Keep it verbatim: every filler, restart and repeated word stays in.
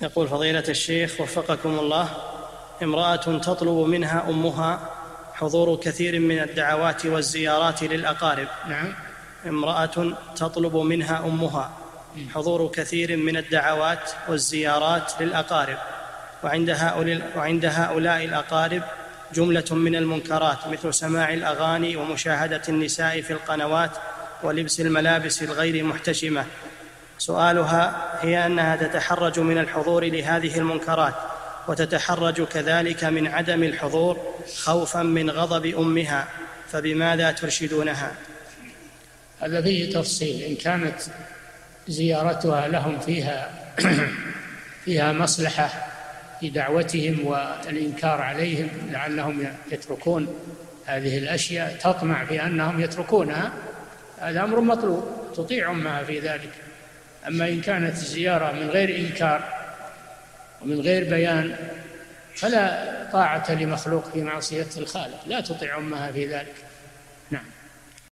يقول فضيلة الشيخ وفقكم الله: امرأة تطلب منها أمها حضور كثير من الدعوات والزيارات للأقارب. نعم. امرأة تطلب منها أمها حضور كثير من الدعوات والزيارات للأقارب، وعند هؤلاء, وعند هؤلاء الأقارب جملة من المنكرات مثل سماع الأغاني ومشاهدة النساء في القنوات ولبس الملابس الغير محتشمة. سؤالها هي أنها تتحرج من الحضور لهذه المنكرات، وتتحرج كذلك من عدم الحضور خوفا من غضب أمها، فبماذا ترشدونها؟ هذا فيه تفصيل. إن كانت زيارتها لهم فيها فيها مصلحة في دعوتهم والإنكار عليهم لعلهم يتركون هذه الأشياء، تطمع في أنهم يتركونها، هذا أمر مطلوب، تطيع أمها في ذلك. أما إن كانت الزيارة من غير إنكار ومن غير بيان فلا طاعة لمخلوق في معصية الخالق، لا تطيع أمها في ذلك. نعم.